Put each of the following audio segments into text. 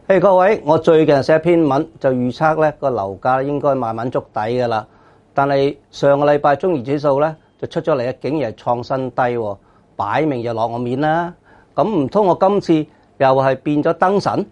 嘿，各位，我最近寫篇文就預測咧個樓價應該慢慢築底㗎啦。但係上個禮拜中原指數咧就出咗嚟，竟然係創新低喎，擺明就落我面啦。咁唔通我今次又係變咗燈神？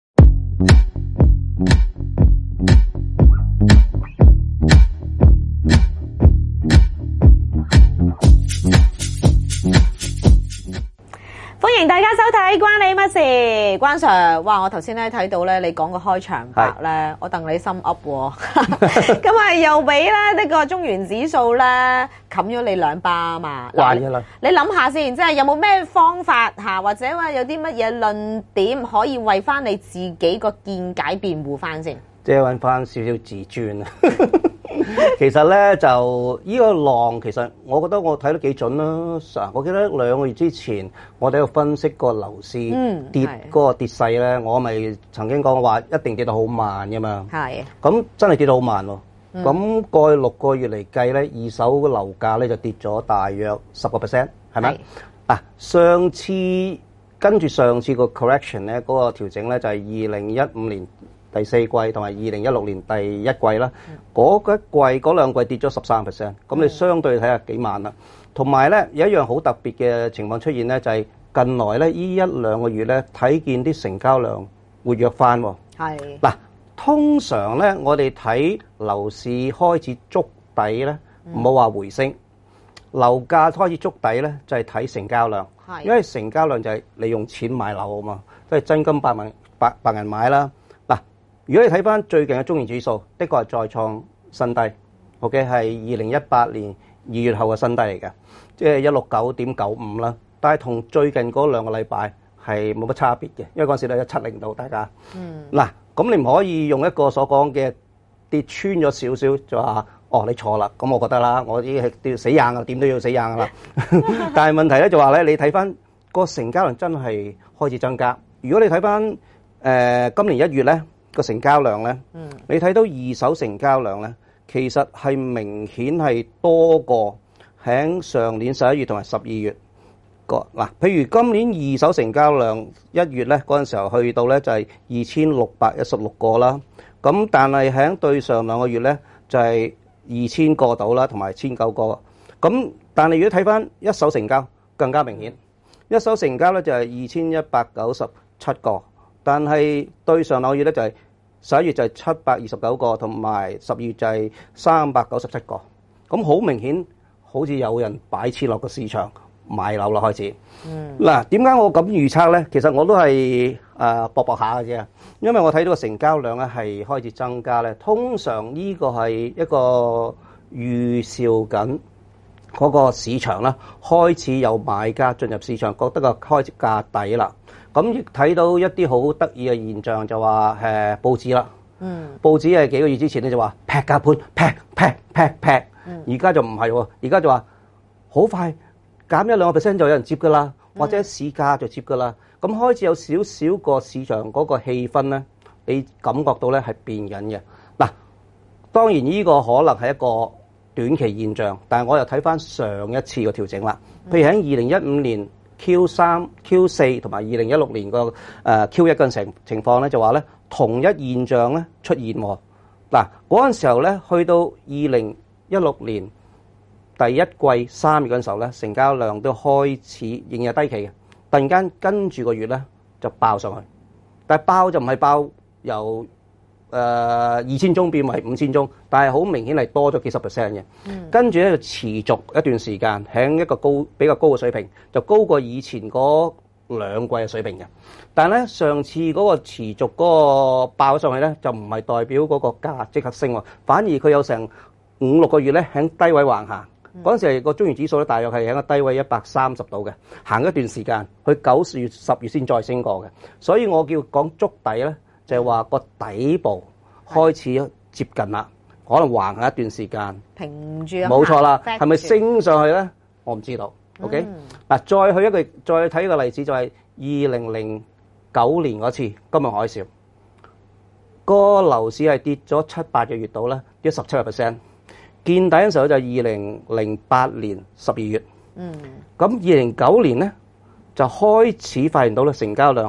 歡迎大家收睇關你乜事，關 Sir。哇！我頭先咧睇到咧你講個開場白咧，我戥你心噏喎。咁啊又俾咧呢個中原指數咧冚咗你2巴啊嘛。 慣咗啦。 你諗下先，即係有冇咩方法嚇，或者話有啲乜嘢論點可以為翻你自己個見解辯護翻先？ 即係揾翻少少自尊啊！其實咧就呢個浪，其實我覺得我睇得幾準啦。我記得2個月之前，我哋喺度分析個樓市跌嗰個跌勢咧，我咪曾經講話一定跌到好慢㗎嘛。係。咁真係跌到好慢喎。咁過去6個月嚟計咧，二手嘅樓價咧就跌咗大約10%，係咪？嗱，跟住上次個 correction 咧，嗰個調整咧就係2015年第4季同埋2016年第1季啦，嗰兩季跌咗13%，咁你相對睇下幾慢啦。同埋咧有一樣好特別嘅情況出現咧，就係近來咧呢1-2個月咧睇見啲成交量活躍翻喎。係嗱，通常咧我哋睇樓市開始築底咧，唔好話回升，樓價開始築底咧就係睇成交量，因為成交量就係你用錢買樓啊嘛，即係真金白銀買啦。如果你睇翻最近嘅中原指數，的確係再創新低，OK 係2018年2月後嘅新低嚟嘅，即係169.95啦。但係同最近嗰2個禮拜係冇乜差別嘅，因為嗰陣時咧170度，大家。嗱，咁你唔可以用一個所講嘅跌穿咗少少就話，你錯啦。咁我覺得啦，我已經係跌死硬㗎，點都要死硬㗎啦。但係問題咧就話咧，你睇翻個成交量真係開始增加。如果你睇翻今年1月咧，個成交量咧，你睇到二手成交量咧，其實係明顯係多過喺上年11月同埋12月個嗱。譬如今年二手成交量1月咧嗰陣時候去到咧就係2616個啦，咁但係喺對上2個月咧就係2000個到啦，同埋1900個。咁但係如果睇翻一手成交更加明顯，一手成交咧就係2197個，但係對上2個月咧就係11月就係729個，同埋12月就係397個。咁好明顯，好似有人擺錢落個市場買樓啦開始。嗱，點解我咁預測咧？其實我都係搏下嘅啫，因為我睇到個成交量咧係開始增加咧。通常呢個係一個預兆緊嗰個市場啦，開始有買家進入市場，覺得個開始價底啦。咁亦睇到一啲好得意嘅現象，就話報紙啦，報紙係幾個月之前咧就話劈價盤，而家就唔係喎，而家就話好快減1-2% 就有人接噶啦，或者市價就接噶啦。咁開始有少少個市場嗰個氣氛咧，你感覺到咧係變緊嘅。嗱，當然呢個可能係一個短期現象，但係我又睇翻上一次個調整啦，譬如喺2015年Q3、Q4 同埋2016年個Q1 嘅情況咧，就話咧同一現象咧出現喎。嗱，嗰陣時候咧，去到2016年第1季3月嗰陣時候咧，成交量都開始仍然係低企嘅，突然間跟住個月咧就爆上去，但係爆就唔係爆由2000宗變為5000宗，但係好明顯係多咗幾十%嘅。跟住咧就持續一段時間，喺一個比較高嘅水平，就高過以前嗰2季嘅水平嘅。但係咧上次嗰個持續嗰個爆咗上去咧，就唔係代表嗰個價即刻升喎，反而佢有成5-6個月咧喺低位橫行。嗰陣時係個中原指數咧，大約係喺個低位130度嘅，行一段時間，去9月、10月先再升過嘅。所以我叫講築底咧，就係話個底部開始接近啦，可能橫下一段時間， 平住冇錯啦。係咪升上去咧？我唔知道。OK，嗱，再睇一個例子，就係2009年嗰次金融海嘯，個樓市係跌咗7-8個月度咧，跌咗17%。見底嘅時候就2008年12月。咁2009年咧就開始發現到咧成交量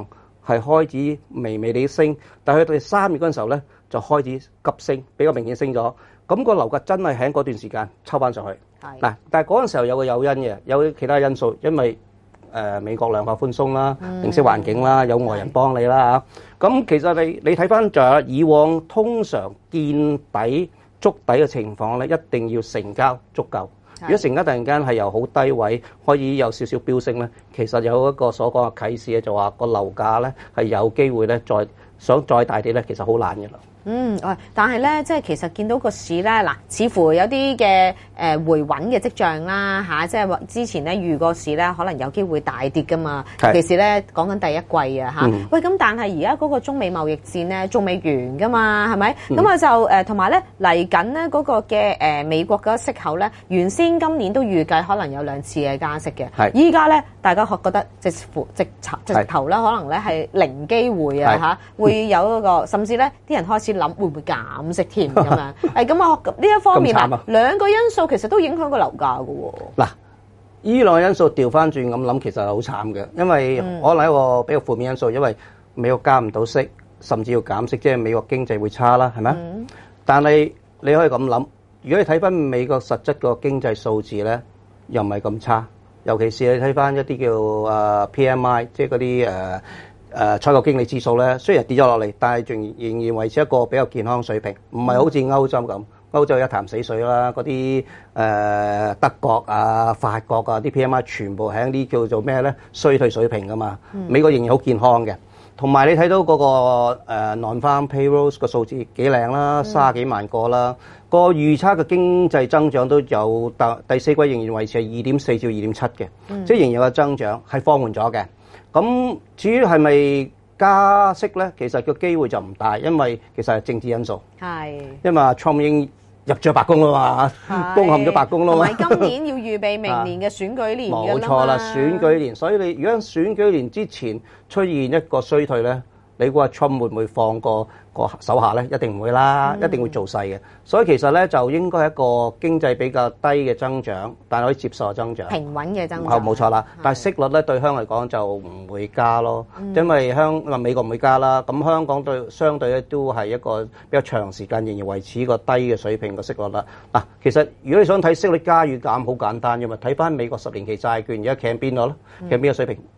係開始微微地升，但係去到第3月嗰陣時候咧，就開始急升，比較明顯升咗。咁個樓價真係喺嗰段時間抽翻上去。嗱，但係嗰陣時候有個誘因嘅，有其他因素，因為美國量化寬鬆啦，定息環境啦，有外人幫你啦嚇。咁其實你睇翻就係以往通常見底築底嘅情況咧，一定要成交足夠。如果成交突然間係由好低位可以有少少飆升咧，其實有一個所講嘅啟示咧，就話個樓價咧係有機會咧想再大啲咧，其實好難嘅啦。 但係咧，即係其實見到個市咧，嗱，似乎有啲嘅回穩嘅跡象啦嚇，即係話之前咧預個市咧可能有機會大跌噶嘛，尤其是咧講緊第一季啊嚇。喂，咁但係而家嗰個中美貿易戰咧仲未完噶嘛，係咪？咁啊就同埋咧嚟緊咧嗰個嘅美國嗰息口咧，原先今年都預計可能有2次嘅加息嘅，依家咧大家覺得直頭咧可能咧係零機會啊嚇，會有嗰個甚至咧啲人開始諗會唔會減息添咁樣？咁啊呢一方面兩個因素其實都影響個樓價㗎喎。 嗱，呢兩個因素調翻轉咁諗，其實係好慘嘅，因為可能一個比較負面因素，因為美國加唔到息，甚至要減息，即係美國經濟會差啦，係咪？但係你可以咁諗，如果你睇翻美國實質個經濟數字咧，又唔係咁差，尤其是你睇翻一啲叫PMI，即係嗰啲採購經理指數咧，雖然跌咗落嚟，但係仍然維持一個比較健康水平，唔係好似歐洲咁。歐洲一潭死水啦，嗰啲德國啊、法國啊啲 PMI 全部喺啲叫做咩咧衰退水平噶嘛。美國仍然好健康嘅，同埋你睇到嗰個non-farm payrolls 個數字幾靚啦，30幾萬個啦。個預測嘅經濟增長都有第4季仍然維持係2.4至2.7嘅，即係仍然有個增長係放緩咗嘅。咁至於係咪加息咧？其實個機會就唔大，因為其實係政治因素。因為Trump 已經入咗白宮啦嘛，攻陷咗白宮啦嘛。 同埋今年要預備明年嘅選舉年㗎啦嘛。冇錯啦，選舉年，所以你如果選舉年之前出現一個衰退咧，你估阿 Trump 會唔會放過個手下咧？一定唔會啦，一定會做勢嘅。所以其實咧就應該係一個經濟比較低嘅增長，但係可以接受嘅增長， 平穩嘅增長。 冇錯啦。但係息率咧對香港嚟講就唔會加咯，因為美國唔會加啦。咁香港相對咧都係一個比較長時間仍然維持個低嘅水平嘅息率啦。嗱，其實如果你想睇息率加與減，好簡單嘅嘛，睇翻美國10年期債券而家企喺邊度咧？企喺邊個水平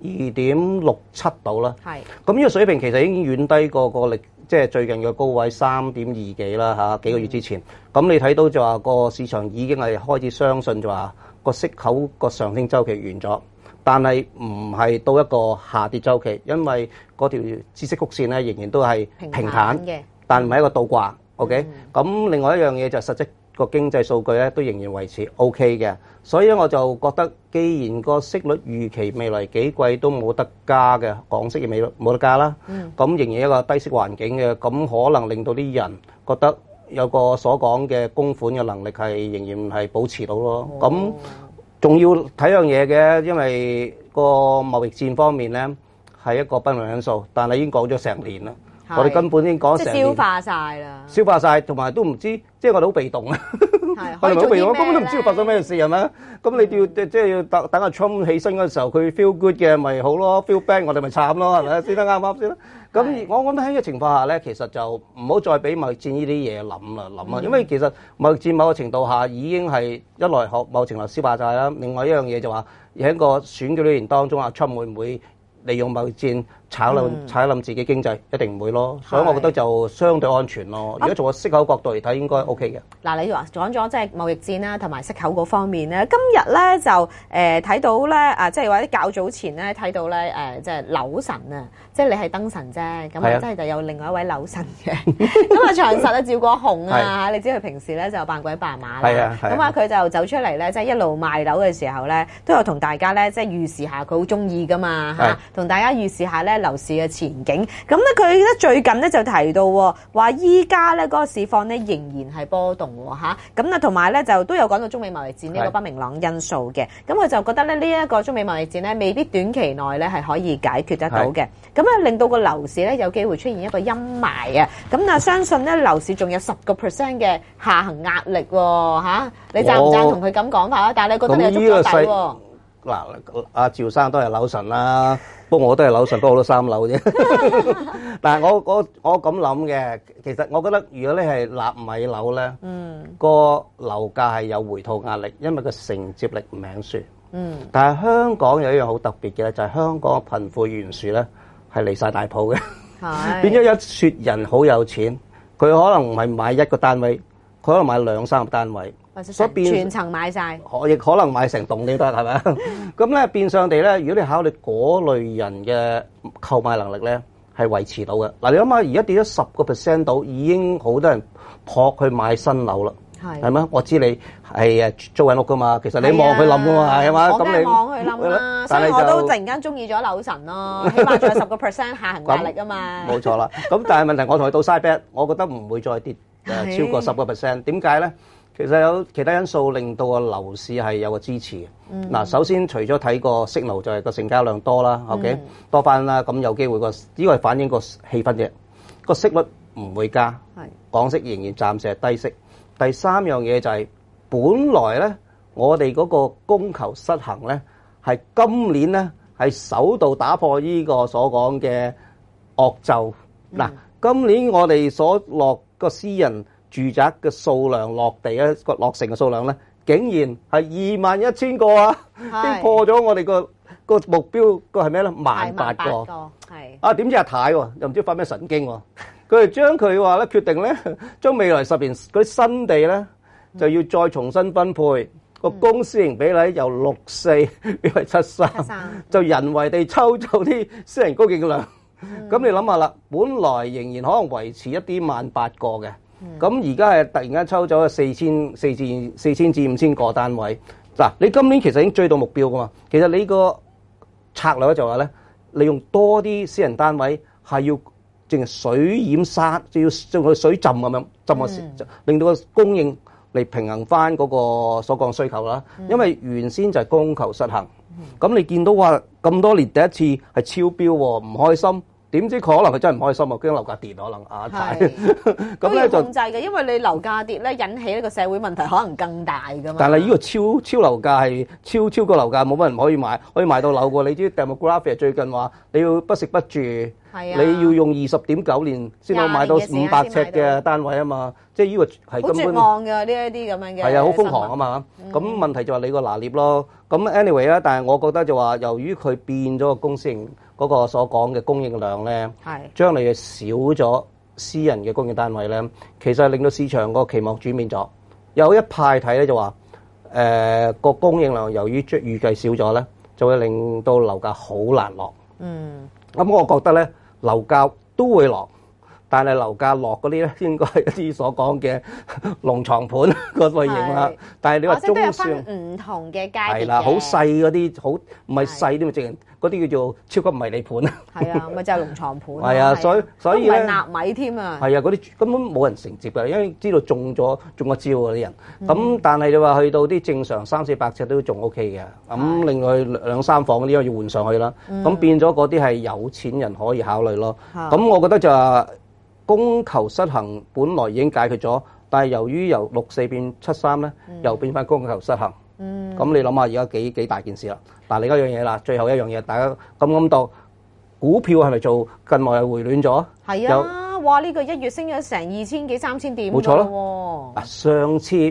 ？2.67度啦。咁呢個水平其實已經遠低過個歷即係最近嘅高位3.2幾啦嚇，幾個月之前。咁你睇到就話個市場已經係開始相信就話個息口個上升週期完咗，但係唔係到一個下跌週期，因為嗰條孳息曲線咧仍然都係平坦嘅，但唔係一個倒掛。OK，咁另外一樣嘢就係實質個經濟數據咧都仍然維持 OK 嘅，所以咧我就覺得，既然個息率預期未來幾季都冇得加嘅，港息亦冇得加啦，咁仍然一個低息環境嘅，咁可能令到啲人覺得有個所講嘅供款嘅能力係仍然係保持到咯。咁仲要睇樣嘢嘅，因為個貿易戰方面咧係一個不良因素，但係已經講咗成年啦。我哋根本已經講成年， 即係消化晒啦， 消化晒，同埋都唔知，即係我哋好被動啊！我哋好被動，根本都唔知道發生咩事係咪？咁你要即係要等阿 Trump 起身嗰陣時候，佢 feel good 嘅咪好咯 ，feel bad 我哋咪慘咯，係咪先得啱唔啱先啦？咁我覺得喺呢個情況下咧，其實就唔好再俾貿易戰呢啲嘢諗啊，因為其實貿易戰某個程度下已經係一來某程度消化晒啦，另外一樣嘢就話喺個選舉呢年當中，阿 Trump 會唔會利用貿易戰炒冧自己經濟？一定唔會咯，所以我覺得就相對安全咯。如果從個息口角度嚟睇，應該 OK 嘅。 嗱，你話講咗即係貿易戰啦，同埋息口嗰方面咧，今日咧就睇到咧即係話啲較早前咧睇到咧即係柳神啊，即係你係燈神啫，咁啊即係就有另外一位柳神嘅，咁啊長實啊趙國雄啊，你知佢平時咧就扮鬼扮馬啦，咁啊佢就走出嚟咧，即係一路賣樓嘅時候咧，都有同大家咧即係預示下佢好中意噶嘛嚇，同大家預示下咧樓市嘅前景。咁咧佢咧最近咧就提到話依家咧嗰個市況咧仍然係波動嚇，咁啊同埋咧就都有講到中美貿易戰呢個不明朗因素嘅，咁佢就覺得咧呢一個中美貿易戰咧未必短期內咧係可以解決得到嘅，咁啊令到個樓市咧有機會出現一個陰霾啊，咁啊相信咧樓市仲有10% 嘅下行壓力喎嚇，你贊唔贊同佢咁講法啊？但係你覺得你有足夠底喎？ 嗱，阿趙生都係樓神啦，不過我都係樓神，不過我都3樓啫。但係我咁諗嘅，其實我覺得如果你係納米樓咧，個樓價係有回吐壓力，因為個承接力唔名船。但係香港有一樣好特別嘅，就係香港嘅貧富懸殊咧係離晒大譜嘅，變咗一撮人好有錢，佢可能唔係買一個單位，佢可能買2、3個單位。 所以全層買晒， 亦可能買成棟都得，係咪？咁咧變相地咧，如果你考慮嗰類人嘅購買能力咧，係維持到嘅。嗱，你諗下，而家跌咗10%到，已經好多人撲去買新樓啦，係咪？我知你係租緊屋噶嘛，其實你望佢冧噶嘛，係嘛？ 我梗係望佢冧啦，所以我都突然間中意咗樓神咯，起碼仲有10%下行壓力啊嘛。 冇錯啦，咁但係問題我同佢到 side bet， 我覺得唔會再跌超過10%。點解咧？其實有其他因素令到個樓市係有個支持嘅。嗱，首先除咗睇個signal就係個成交量多啦，OK 多翻啦，咁有機會個呢個係反映個氣氛啫。個息率唔會加，港息仍然暫時係低息。第3樣嘢就係本來咧，我哋嗰個供求失衡咧，係今年咧係首度打破呢個所講嘅惡咒。嗱，今年我哋所落個私人住宅嘅數量落地咧，個落成嘅數量咧，竟然係21,000個啊！已經破咗我哋個目標個係咩咧？18,000個。係啊，點知阿太喎，又唔知發咩神經喎？佢哋將佢話咧決定咧，將未來10年嗰啲新地咧就要再重新分配，個公私營比例由6:4變為7:3，就人為地抽走啲私人供應量。咁你諗下啦，本來仍然可能維持一啲18,000個嘅。咁而家係突然間抽走咗4,000至5,000個單位。嗱，你今年其實已經追到目標噶嘛？其實你個策略就話咧，利用多啲私人單位係要淨係水淹沙，就要將佢水浸咁樣浸個時，令到個供應嚟平衡翻嗰個所講需求啦。因為原先就係供求失衡，咁你見到話咁多年第一次係超標喎，唔開心。點知佢可能佢真係唔開心啊！驚樓價跌可能啊， 咁咧就控制嘅，因為你樓價跌咧，引起呢個社會問題可能更大噶嘛。 但係呢個超樓價係超過樓價，冇乜人可以買，可以買到樓喎。你知 demographic 最近話你要不食不住，你要用20.9年先可以買到500尺嘅單位啊嘛。即係呢個係根本好絕望嘅呢一啲咁樣嘅。係啊，好瘋狂啊嘛。咁問題就係你個拿捏咯。咁 anyway 啦，但係我覺得就話，由於佢變咗個公司嗰個所講嘅供應量咧，將嚟少咗私人嘅供應單位咧，其實令到市場個期望轉變咗。有一派睇咧就話，個供應量由於預計少咗咧，就會令到樓價好難落。咁我覺得咧，樓價都會落。但係樓價落嗰啲咧，應該係一啲所講嘅農床盤個類型啦。但係你話中小唔同嘅階段嘅， 係啦，好細嗰啲，好唔係細啲咪淨係嗰啲叫做超級迷你盤啊。係啊，咪就係農床盤。 係啊，所以咧， 唔係納米添啊。 係啊，嗰啲根本冇人承接㗎，因為知道中個招嗰啲人。咁但係你話去到啲正常300-400尺都仲 OK 嘅。咁另外2-3房嗰啲要換上去啦。咁變咗嗰啲係有錢人可以考慮咯。咁我覺得就係供求失衡本來已經解決咗，但係由於由6:4變7:3咧，又變翻供求失衡。咁你諗下而家幾大件事啦？嗱，另一樣嘢啦，最後一樣嘢，大家咁多股票係咪做近來又回暖咗？ 係啊，哇！呢個1月升咗成2,000幾3,000點， 冇錯咯。嗱，上次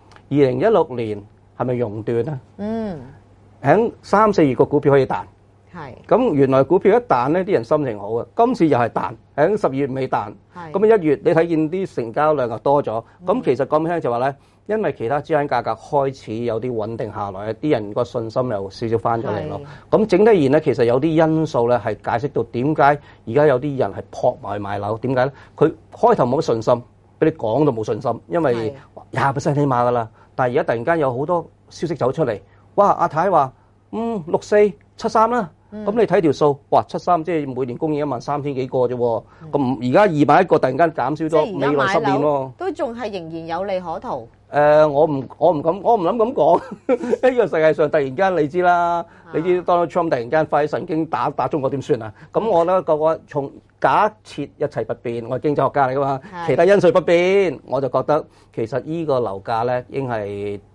2016年係咪熔斷啊？喺3-4月個股票可以彈。咁原來股票一彈呢，啲人心情好啊。今次又係彈，喺12月尾彈。咁1月你睇見啲成交量又多咗。咁其實講聽就話咧，因為其他資產價格開始有啲穩定下來，啲人個信心又少少翻咗嚟咯。咁整體而言咧，其實有啲因素咧係解釋到點解而家有啲人係撲埋去買樓。點解咧？佢開頭冇乜信心，俾你講到冇信心，因為20%起碼噶啦。但係而家突然間有好多消息走出嚟，哇！阿太話6:4 7:3啦。咁你睇條數，哇！7:3即係每年供應13,000幾個啫喎。咁而家200個突然間減少咗，未來10年喎， 都仲係仍然有利可圖。 我唔諗咁講。呢個世界上突然間你知啦，你知 Donald Trump 突然間發神經打中國點算啊？咁我咧個從假設一切不變，我係經濟學家嚟噶嘛，其他因素不變，我就覺得其實依個樓價咧應係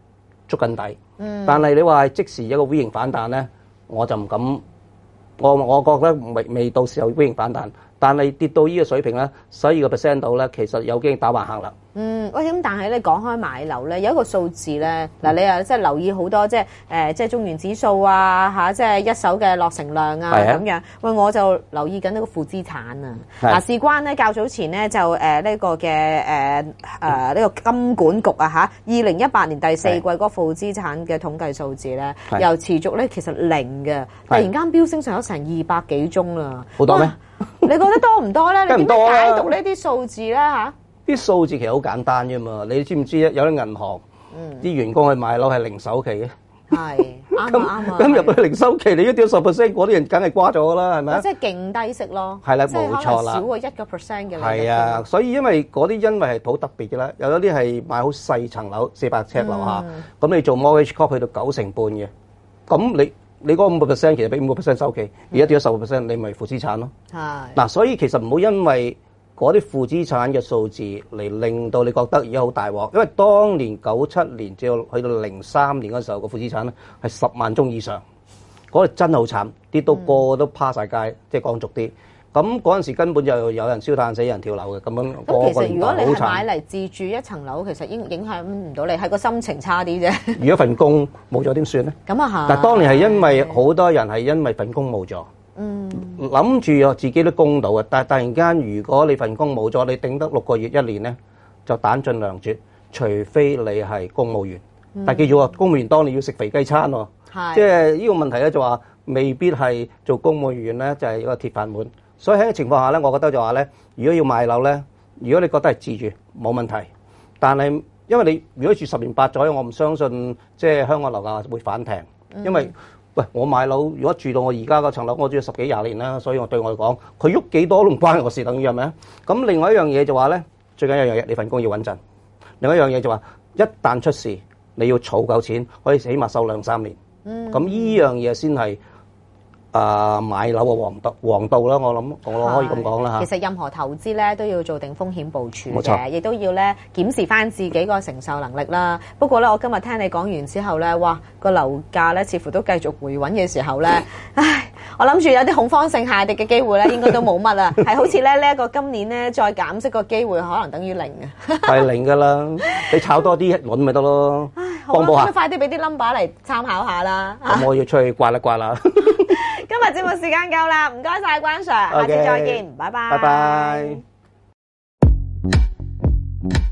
捉緊底。但係你話係即時一個 V 型反彈咧，我就唔敢。我覺得未到時候 V 型反彈，但係跌到呢個水平咧，12% 度咧，其實有機會打橫行啦。 喂，咁但係咧講開買樓咧，有一個數字咧，嗱你啊即係留意好多即係中原指數啊嚇，即係一手嘅落成量啊咁樣。喂，我就留意緊呢個負資產啊。嗱，事關咧較早前咧就呢個嘅呢個金管局啊嚇，2018年第四季嗰個負資產嘅統計數字咧，又持續咧其實零嘅，突然間飆升上咗成200幾宗啦。 好多咩？ 你覺得多唔多咧？你點樣解讀呢啲數字咧嚇？ 啲數字其實好簡單啫嘛，你知唔知有啲銀行啲員工去買樓係零首期嘅？ 係啱啊！ 咁入去零首期，你一跌10%，嗰啲人梗係瓜咗啦，係咪啊？ 即係勁低息咯。 係啦，冇錯啦。 少過1%嘅利率。 係啊，所以因為嗰啲因為係好特別嘅啦，有啲係買好細層樓400尺樓下，咁你做 mortgage cop 去到9成半嘅，咁你嗰5%其實俾5% 首期，而家跌咗10%，你咪負資產咯。係嗱，所以其實唔好因為嗰啲負資產嘅數字嚟令到你覺得而家好大鑊，因為當年97年至到去到03年嗰時候個負資產咧係10萬宗以上，嗰個真係好慘，跌到個個都趴晒街，即係講俗啲。咁嗰陣時根本就有人燒炭死，有人跳樓嘅咁樣。 咁其實如果你係買嚟自住一層樓，其實影響唔到你，係個心情差啲啫。 如果份工冇咗點算咧？ 咁啊係。 但係當年係因為好多人係因為份工冇咗。諗住自己都供到嘅，但係突然間如果你份工冇咗，你頂得6個月1年咧，就彈盡糧絕。除非你係公務員，但係記住喎，公務員當年要食肥雞餐喎，即係呢個問題咧就話未必係做公務員咧就係一個鐵飯碗。所以喺個情況下咧，我覺得就話咧，如果要買樓咧，如果你覺得係自住冇問題，但係因為你如果住10年8載，我唔相信即係香港樓價會反艇，因為喂，我買樓如果住到我而家嗰層樓，我住咗10幾20年啦，所以我對我嚟講，佢喐幾多都唔關我事，等於係咪啊？咁另外一樣嘢就話咧，最緊要一樣嘢，你份工要穩陣。另外一樣嘢就話，一旦出事，你要儲夠錢，可以起碼收2-3年。咁呢樣嘢先係買樓嘅王道啦，我諗我可以咁講啦嚇。 其實任何投資咧都要做定風險部署冇錯嘅，亦都要咧檢視翻自己個承受能力啦。不過咧，我今日聽你講完之後咧，哇，個樓價咧似乎都繼續回穩嘅時候咧，唉，我諗住有啲恐慌性下跌嘅機會咧，應該都冇乜啦。係好似咧呢一個今年咧再減息個機會可能等於0嘅。係零㗎啦，你炒多啲輪咪得咯。 好啦，咁快啲俾啲 number 嚟參考下啦。 咁我要出去刮一刮啦。 今日節目時間夠啦，唔該晒關 Sir，下次再見，拜拜。 拜拜。